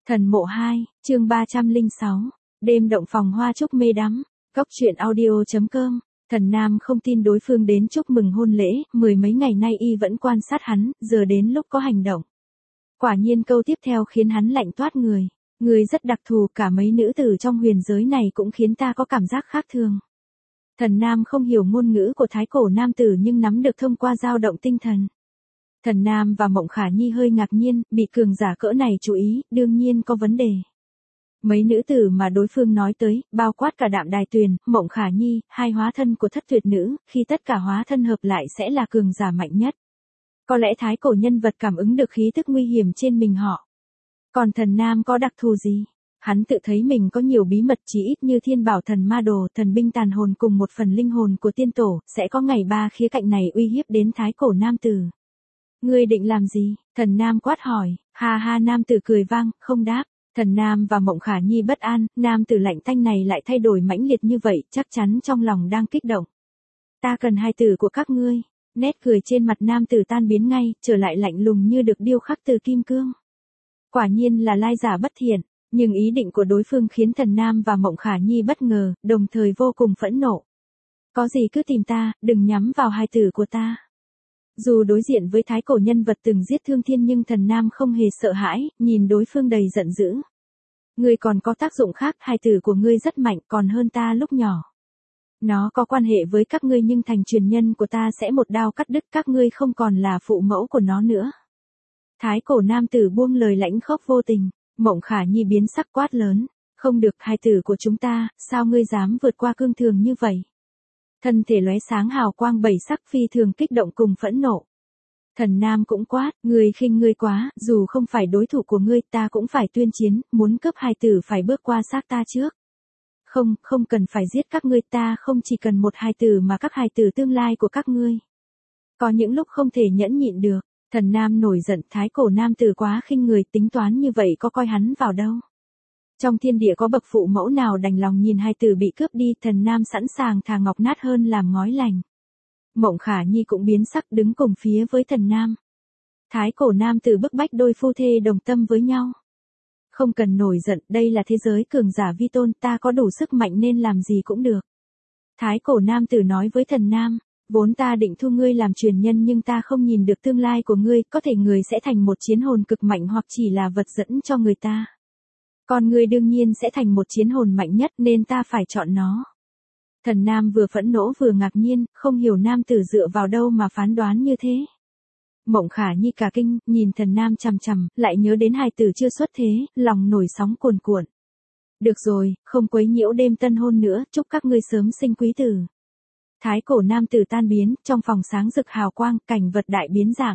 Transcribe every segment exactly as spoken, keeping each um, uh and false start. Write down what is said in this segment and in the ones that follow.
Thần mộ hai, chương ba trăm lẻ sáu, đêm động phòng hoa chúc mê đắm, cốc truyện audio.com, thần nam không tin đối phương đến chúc mừng hôn lễ, mười mấy ngày nay y vẫn quan sát hắn, giờ đến lúc có hành động. Quả nhiên câu tiếp theo khiến hắn lạnh toát người, người rất đặc thù, cả mấy nữ tử trong huyền giới này cũng khiến ta có cảm giác khác thường. Thần nam không hiểu ngôn ngữ của thái cổ nam tử nhưng nắm được thông qua dao động tinh thần. Thần Nam và Mộng Khả Nhi hơi ngạc nhiên, bị cường giả cỡ này chú ý, đương nhiên có vấn đề. Mấy nữ tử mà đối phương nói tới, bao quát cả Đạm Đài Tuyền, Mộng Khả Nhi, hai hóa thân của thất tuyệt nữ, khi tất cả hóa thân hợp lại sẽ là cường giả mạnh nhất. Có lẽ thái cổ nhân vật cảm ứng được khí tức nguy hiểm trên mình họ. Còn thần Nam có đặc thù gì? Hắn tự thấy mình có nhiều bí mật, chí ít như thiên bảo thần ma đồ, thần binh tàn hồn cùng một phần linh hồn của tiên tổ, sẽ có ngày ba khía cạnh này uy hiếp đến thái cổ nam tử. Ngươi định làm gì? Thần Nam quát hỏi. Ha ha, nam tử cười vang, không đáp. Thần Nam và Mộng Khả Nhi bất an, nam tử lạnh tanh này lại thay đổi mãnh liệt như vậy, chắc chắn trong lòng đang kích động. Ta cần hai tử của các ngươi. Nét cười trên mặt nam tử tan biến ngay, trở lại lạnh lùng như được điêu khắc từ kim cương. Quả nhiên là lai giả bất thiện, nhưng ý định của đối phương khiến thần Nam và Mộng Khả Nhi bất ngờ, đồng thời vô cùng phẫn nộ. Có gì cứ tìm ta, đừng nhắm vào hai tử của ta. Dù đối diện với thái cổ nhân vật từng giết thương thiên nhưng thần Nam không hề sợ hãi, nhìn đối phương đầy giận dữ. Ngươi còn có tác dụng khác, hài tử của ngươi rất mạnh, còn hơn ta lúc nhỏ. Nó có quan hệ với các ngươi nhưng thành truyền nhân của ta sẽ một đao cắt đứt các ngươi, không còn là phụ mẫu của nó nữa. Thái cổ nam tử buông lời lãnh khốc vô tình, Mộng Khả Nhi biến sắc quát lớn. Không được, hài tử của chúng ta, sao ngươi dám vượt qua cương thường như vậy? Thân thể lóe sáng hào quang bảy sắc, phi thường kích động cùng phẫn nộ. Thần Nam cũng quát, ngươi khinh ngươi quá, dù không phải đối thủ của ngươi ta cũng phải tuyên chiến, muốn cướp hài tử phải bước qua xác ta trước. Không, không cần phải giết các ngươi, ta không chỉ cần một hài tử mà các hài tử tương lai của các ngươi. Có những lúc không thể nhẫn nhịn được, thần Nam nổi giận, thái cổ nam tử quá khinh người, tính toán như vậy có coi hắn vào đâu. Trong thiên địa có bậc phụ mẫu nào đành lòng nhìn hai tử bị cướp đi, thần Nam sẵn sàng thà ngọc nát hơn làm ngói lành. Mộng Khả Nhi cũng biến sắc đứng cùng phía với thần Nam. Thái cổ nam tử bức bách đôi phu thê đồng tâm với nhau. Không cần nổi giận, đây là thế giới cường giả vi tôn, ta có đủ sức mạnh nên làm gì cũng được. Thái cổ nam tử nói với thần Nam, vốn ta định thu ngươi làm truyền nhân nhưng ta không nhìn được tương lai của ngươi, có thể người sẽ thành một chiến hồn cực mạnh hoặc chỉ là vật dẫn cho người ta. Còn ngươi đương nhiên sẽ thành một chiến hồn mạnh nhất nên ta phải chọn nó. Thần Nam vừa phẫn nộ vừa ngạc nhiên, không hiểu nam tử dựa vào đâu mà phán đoán như thế. Mộng Khả Nhi cả kinh, nhìn thần Nam chằm chằm, lại nhớ đến hài tử chưa xuất thế, lòng nổi sóng cuồn cuộn. Được rồi, không quấy nhiễu đêm tân hôn nữa, chúc các ngươi sớm sinh quý tử. Thái cổ nam tử tan biến, trong phòng sáng rực hào quang, cảnh vật đại biến dạng.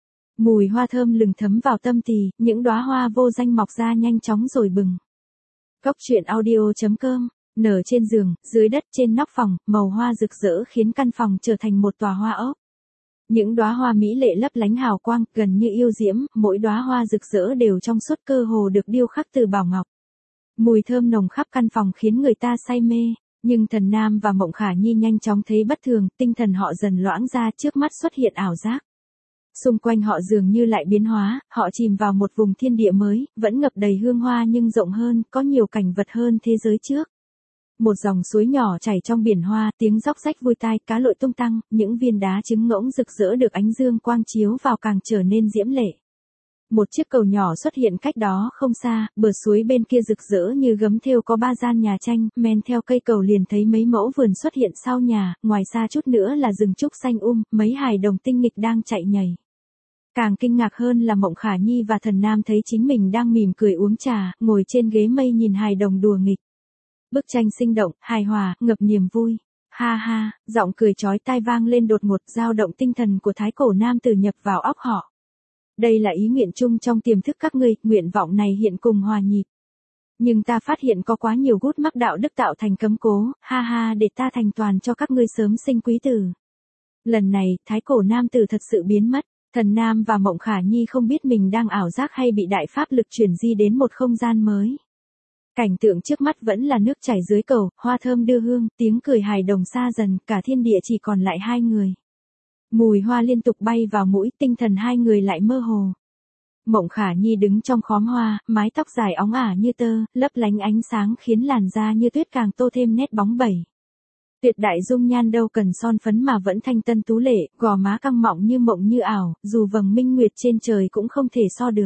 Mùi hoa thơm lừng thấm vào tâm tỳ, những đóa hoa vô danh mọc ra nhanh chóng rồi bừng. Cốc truyện audio.com, nở trên giường, dưới đất, trên nóc phòng, màu hoa rực rỡ khiến căn phòng trở thành một tòa hoa ốc. Những đóa hoa mỹ lệ lấp lánh hào quang, gần như yêu diễm, mỗi đóa hoa rực rỡ đều trong suốt, cơ hồ được điêu khắc từ bảo ngọc. Mùi thơm nồng khắp căn phòng khiến người ta say mê, nhưng thần Nam và Mộng Khả Nhi nhanh chóng thấy bất thường, tinh thần họ dần loãng ra, trước mắt xuất hiện ảo giác. Xung quanh họ dường như lại biến hóa, họ chìm vào một vùng thiên địa mới, vẫn ngập đầy hương hoa nhưng rộng hơn, có nhiều cảnh vật hơn thế giới trước. Một dòng suối nhỏ chảy trong biển hoa, tiếng róc rách vui tai, cá lội tung tăng, những viên đá trứng ngỗng rực rỡ được ánh dương quang chiếu vào càng trở nên diễm lệ. Một chiếc cầu nhỏ xuất hiện cách đó không xa, bờ suối bên kia rực rỡ như gấm thêu có ba gian nhà tranh, men theo cây cầu liền thấy mấy mẫu vườn xuất hiện sau nhà, ngoài xa chút nữa là rừng trúc xanh um, mấy hài đồng tinh nghịch đang chạy nhảy. Càng kinh ngạc hơn là Mộng Khả Nhi và thần Nam thấy chính mình đang mỉm cười uống trà, ngồi trên ghế mây nhìn hài đồng đùa nghịch. Bức tranh sinh động, hài hòa, ngập niềm vui. Ha ha, giọng cười chói tai vang lên đột ngột, dao động tinh thần của thái cổ nam tử nhập vào óc họ. Đây là ý nguyện chung trong tiềm thức các ngươi, nguyện vọng này hiện cùng hòa nhịp. Nhưng ta phát hiện có quá nhiều gút mắc đạo đức tạo thành cấm cố, ha ha, để ta thành toàn cho các ngươi sớm sinh quý tử. Lần này, thái cổ nam tử thật sự biến mất. Thần Nam và Mộng Khả Nhi không biết mình đang ảo giác hay bị đại pháp lực chuyển di đến một không gian mới. Cảnh tượng trước mắt vẫn là nước chảy dưới cầu, hoa thơm đưa hương, tiếng cười hài đồng xa dần, cả thiên địa chỉ còn lại hai người. Mùi hoa liên tục bay vào mũi, tinh thần hai người lại mơ hồ. Mộng Khả Nhi đứng trong khóm hoa, mái tóc dài óng ả như tơ, lấp lánh ánh sáng khiến làn da như tuyết càng tô thêm nét bóng bẩy. Tuyệt đại dung nhan đâu cần son phấn mà vẫn thanh tân tú lệ, gò má căng mọng như mộng như ảo, dù vầng minh nguyệt trên trời cũng không thể so được.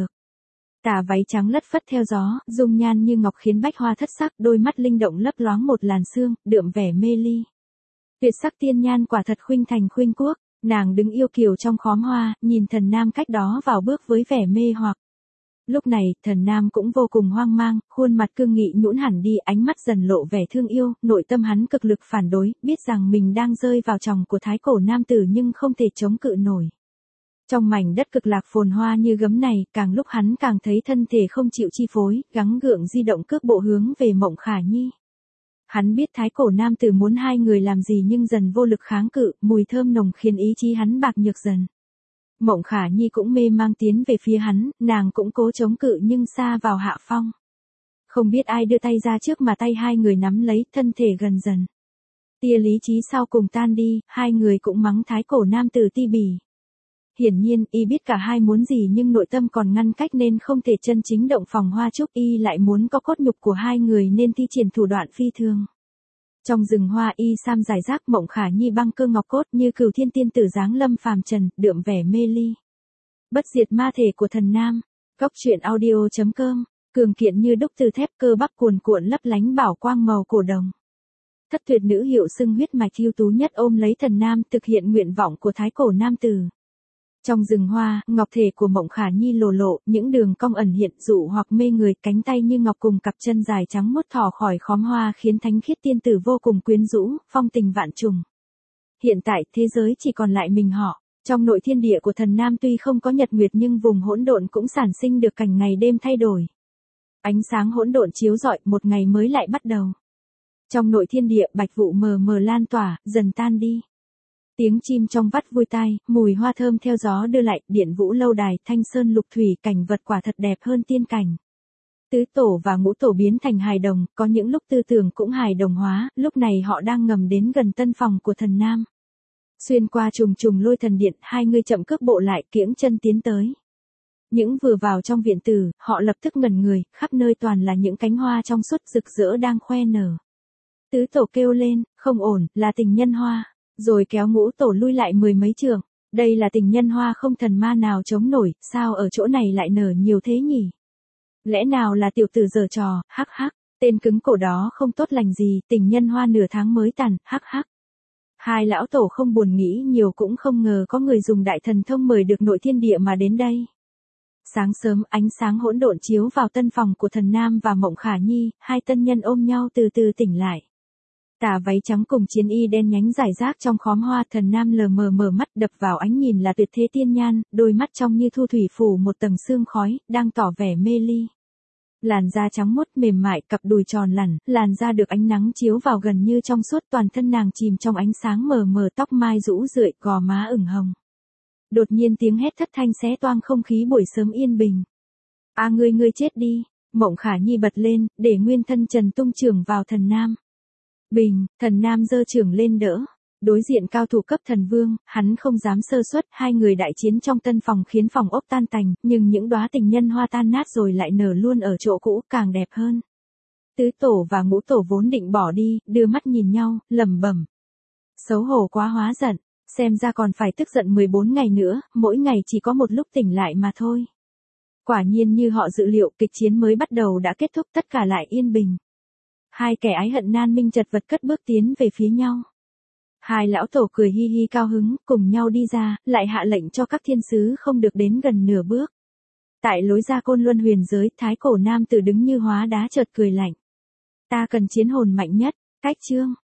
Tà váy trắng lất phất theo gió, dung nhan như ngọc khiến bách hoa thất sắc, đôi mắt linh động lấp loáng một làn sương, đượm vẻ mê ly. Tuyệt sắc tiên nhan quả thật khuynh thành khuynh quốc, nàng đứng yêu kiều trong khóm hoa, nhìn thần nam cách đó vào bước với vẻ mê hoặc. Lúc này, thần nam cũng vô cùng hoang mang, khuôn mặt cương nghị nhũn hẳn đi, ánh mắt dần lộ vẻ thương yêu, nội tâm hắn cực lực phản đối, biết rằng mình đang rơi vào chòng của thái cổ nam tử nhưng không thể chống cự nổi. Trong mảnh đất cực lạc phồn hoa như gấm này, càng lúc hắn càng thấy thân thể không chịu chi phối, gắng gượng di động cước bộ hướng về Mộng Khả Nhi. Hắn biết thái cổ nam tử muốn hai người làm gì nhưng dần vô lực kháng cự, mùi thơm nồng khiến ý chí hắn bạc nhược dần. Mộng Khả Nhi cũng mê mang tiến về phía hắn, nàng cũng cố chống cự nhưng xa vào hạ phong. Không biết ai đưa tay ra trước mà tay hai người nắm lấy, thân thể gần dần. Tia lý trí sau cùng tan đi, hai người cũng mắng thái cổ nam tử ti bỉ. Hiển nhiên, y biết cả hai muốn gì nhưng nội tâm còn ngăn cách nên không thể chân chính động phòng hoa trúc, y lại muốn có cốt nhục của hai người nên thi triển thủ đoạn phi thường. Trong rừng hoa y sam giải rác, Mộng Khả Nhi băng cơ ngọc cốt như cửu thiên tiên tử giáng lâm phàm trần, đượm vẻ mê ly. Bất diệt ma thể của thần nam. Góc truyện audio chấm com, cường kiện như đúc từ thép, cơ bắp cuồn cuộn lấp lánh bảo quang màu cổ đồng. Thất tuyệt nữ hiệu xưng huyết mạch ưu tú nhất ôm lấy thần nam, thực hiện nguyện vọng của thái cổ nam tử. Trong rừng hoa, ngọc thể của Mộng Khả Nhi lồ lộ, những đường cong ẩn hiện dụ hoặc mê người, cánh tay như ngọc cùng cặp chân dài trắng muốt thỏ khỏi khóm hoa khiến thánh khiết tiên tử vô cùng quyến rũ, phong tình vạn trùng. Hiện tại, thế giới chỉ còn lại mình họ. Trong nội thiên địa của thần nam tuy không có nhật nguyệt nhưng vùng hỗn độn cũng sản sinh được cảnh ngày đêm thay đổi. Ánh sáng hỗn độn chiếu rọi, một ngày mới lại bắt đầu. Trong nội thiên địa, bạch vụ mờ mờ lan tỏa, dần tan đi. Tiếng chim trong vắt vui tai, mùi hoa thơm theo gió đưa lại, điện vũ lâu đài, thanh sơn lục thủy, cảnh vật quả thật đẹp hơn tiên cảnh. Tứ tổ và ngũ tổ biến thành hài đồng, có những lúc tư tưởng cũng hài đồng hóa, lúc này họ đang ngầm đến gần tân phòng của thần nam. Xuyên qua trùng trùng lôi thần điện, hai người chậm cước bộ lại, kiễng chân tiến tới. Những vừa vào trong viện tử, họ lập tức ngẩn người, khắp nơi toàn là những cánh hoa trong suốt rực rỡ đang khoe nở. Tứ tổ kêu lên, không ổn, là tình nhân hoa. Rồi kéo ngũ tổ lui lại mười mấy trường. Đây là tình nhân hoa không thần ma nào chống nổi, sao ở chỗ này lại nở nhiều thế nhỉ? Lẽ nào là tiểu tử giở trò, hắc hắc, tên cứng cổ đó không tốt lành gì, tình nhân hoa nửa tháng mới tàn, hắc hắc. Hai lão tổ không buồn nghĩ nhiều cũng không ngờ có người dùng đại thần thông mời được nội thiên địa mà đến đây. Sáng sớm, ánh sáng hỗn độn chiếu vào tân phòng của thần nam và Mộng Khả Nhi, hai tân nhân ôm nhau từ từ tỉnh lại. Tà váy trắng cùng chiến y đen nhánh rải rác trong khóm hoa, thần nam lờ mờ mở mắt, đập vào ánh nhìn là tuyệt thế tiên nhan, đôi mắt trong như thu thủy phủ một tầng sương khói, đang tỏ vẻ mê ly. Làn da trắng muốt mềm mại, cặp đùi tròn lẳn, làn da được ánh nắng chiếu vào gần như trong suốt, toàn thân nàng chìm trong ánh sáng mờ mờ, tóc mai rũ rượi, gò má ửng hồng. Đột nhiên tiếng hét thất thanh xé toang không khí buổi sớm yên bình. A ngươi ngươi chết đi, Mộng Khả Nhi bật lên, để nguyên thân trần tung trưởng vào thần nam. Bình, thần nam giơ trưởng lên đỡ. Đối diện cao thủ cấp thần vương, hắn không dám sơ suất, hai người đại chiến trong tân phòng khiến phòng ốc tan tành, nhưng những đóa tình nhân hoa tan nát rồi lại nở luôn ở chỗ cũ, càng đẹp hơn. Tứ tổ và ngũ tổ vốn định bỏ đi, đưa mắt nhìn nhau, lẩm bẩm. Xấu hổ quá hóa giận, xem ra còn phải tức giận mười bốn ngày nữa, mỗi ngày chỉ có một lúc tỉnh lại mà thôi. Quả nhiên như họ dự liệu, kịch chiến mới bắt đầu đã kết thúc, tất cả lại yên bình. Hai kẻ ái hận nan minh chật vật cất bước tiến về phía nhau. Hai lão tổ cười hi hi cao hứng, cùng nhau đi ra, lại hạ lệnh cho các thiên sứ không được đến gần nửa bước. Tại lối ra côn luân huyền giới, thái cổ nam tử đứng như hóa đá chợt cười lạnh. Ta cần chiến hồn mạnh nhất, cách chương.